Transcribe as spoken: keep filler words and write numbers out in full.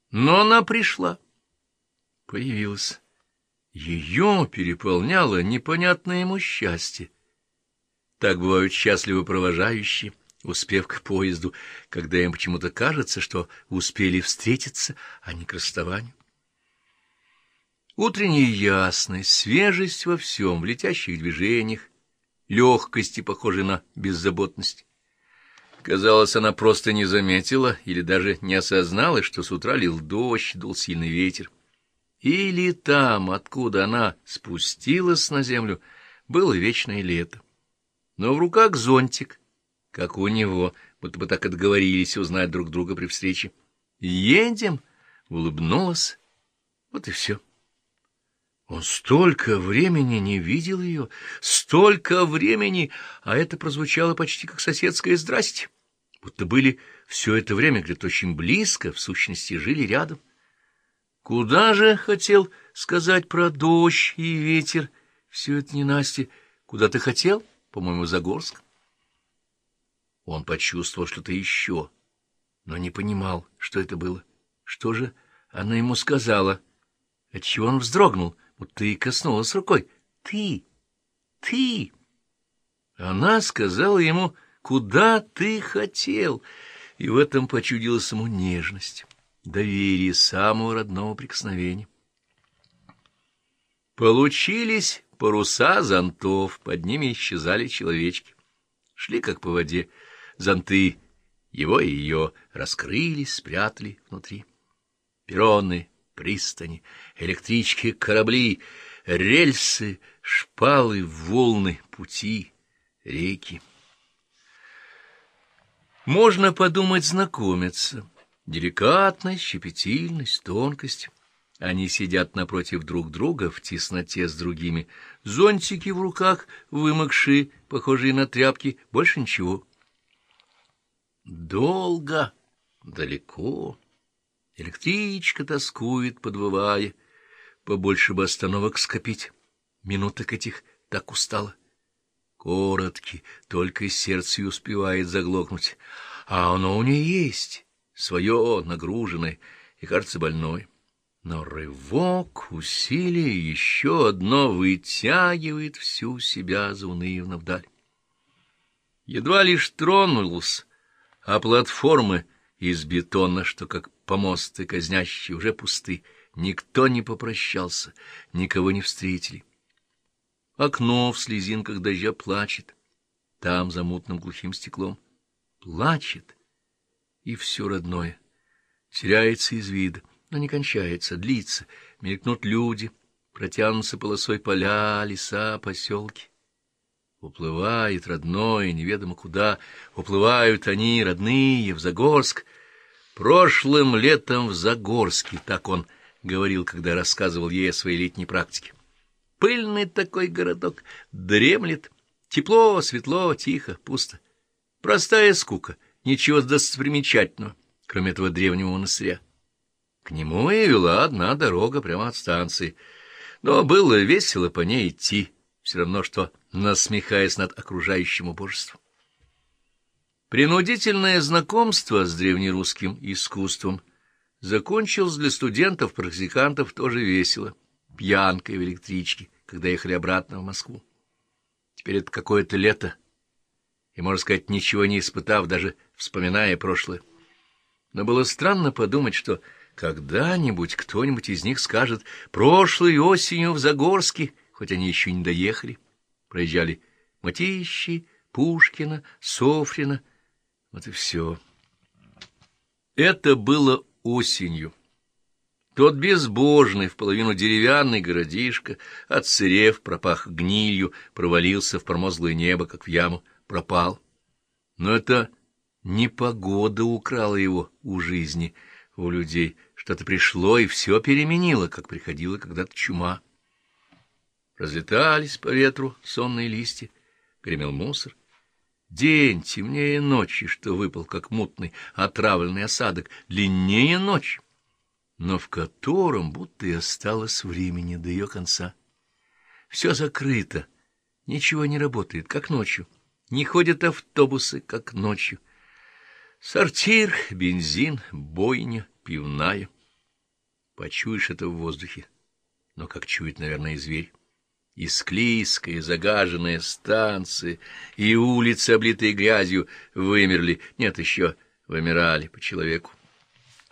Но она пришла, появилась. Ее переполняло непонятное ему счастье. Так бывают счастливы провожающие, успев к поезду, когда им почему-то кажется, что успели встретиться, а не к расставанию. Утренняя ясность, свежесть во всем, в летящих движениях, легкости, похожей на беззаботность. Казалось, она просто не заметила или даже не осознала, что с утра лил дождь, дул сильный ветер. Или там, откуда она спустилась на землю, было вечное лето. Но в руках зонтик, как у него, будто бы так отговорились узнать друг друга при встрече. «Едем!» — улыбнулась. Вот и все. Он столько времени не видел ее, столько времени, а это прозвучало почти как соседское «здрасте», будто были все это время где-то очень близко, в сущности, жили рядом. Куда же, хотел сказать про дождь и ветер, все это не Настя, куда ты хотел? По-моему, Загорск. Он почувствовал что-то еще, но не понимал, что это было. Что же она ему сказала? Отчего он вздрогнул, будто и коснулась рукой. Ты! Ты! Она сказала ему, куда ты хотел, и в этом почудилась ему нежность, доверие самого родного прикосновения. Получились паруса зонтов, под ними исчезали человечки. Шли как по воде, зонты его и ее раскрылись, спрятали внутри. Перроны, пристани, электрички, корабли, рельсы, шпалы, волны, пути, реки. Можно подумать, знакомиться. Деликатность, щепетильность, тонкость. Они сидят напротив друг друга в тесноте с другими. Зонтики в руках, вымокшие, похожие на тряпки, больше ничего. Долго, далеко. Электричка тоскует, подвывая. Побольше бы остановок скопить. Минуток этих так устала. Короткий, только сердце и успевает заглохнуть. А оно у нее есть, свое, нагруженное и, кажется, больное. Но рывок, усилие, еще одно вытягивает всю себя заунывно вдаль. Едва лишь тронулся, а платформы из бетона, что как помосты казнящие, уже пусты. Никто не попрощался, никого не встретили. Окно в слезинках дождя плачет, там за мутным глухим стеклом. Плачет, и все родное теряется из вида, но не кончается, длится. Мелькнут люди, протянутся полосой поля, леса, поселки. Уплывает родное, неведомо куда, уплывают они, родные, в Загорск. Прошлым летом в Загорске, так он говорил, когда рассказывал ей о своей летней практике. Пыльный такой городок, дремлет, тепло, светло, тихо, пусто. Простая скука, ничего достопримечательного, кроме этого древнего монастыря. К нему и вела одна дорога прямо от станции, но было весело по ней идти, все равно что насмехаясь над окружающим убожеством. Принудительное знакомство с древнерусским искусством закончилось для студентов-практикантов тоже весело, пьянкой в электричке, когда ехали обратно в Москву. Теперь это какое-то лето, и, можно сказать, ничего не испытав, даже вспоминая прошлое. Но было странно подумать, что когда-нибудь кто-нибудь из них скажет: «Прошлой осенью в Загорске», хоть они еще не доехали, проезжали Мытищи, Пушкина, Софрина. Вот и все. Это было осенью. Тот безбожный, в половину деревянный городишко, отсырев, пропах гнилью, провалился в промозглое небо, как в яму, пропал. Но это не погода украла его у жизни, у людей. Что-то пришло и все переменило, как приходила когда-то чума. Разлетались по ветру сонные листья, гремел мусор. День темнее ночи, что выпал, как мутный, отравленный осадок, длиннее ночи, но в котором будто и осталось времени до ее конца. Все закрыто, ничего не работает, как ночью, не ходят автобусы, как ночью. Сортир, бензин, бойня, пивная. Почуешь это в воздухе, но как чует, наверное, и зверь. И склизкая, загаженная станция, и улицы, облитые грязью, вымерли, нет, еще вымирали по человеку.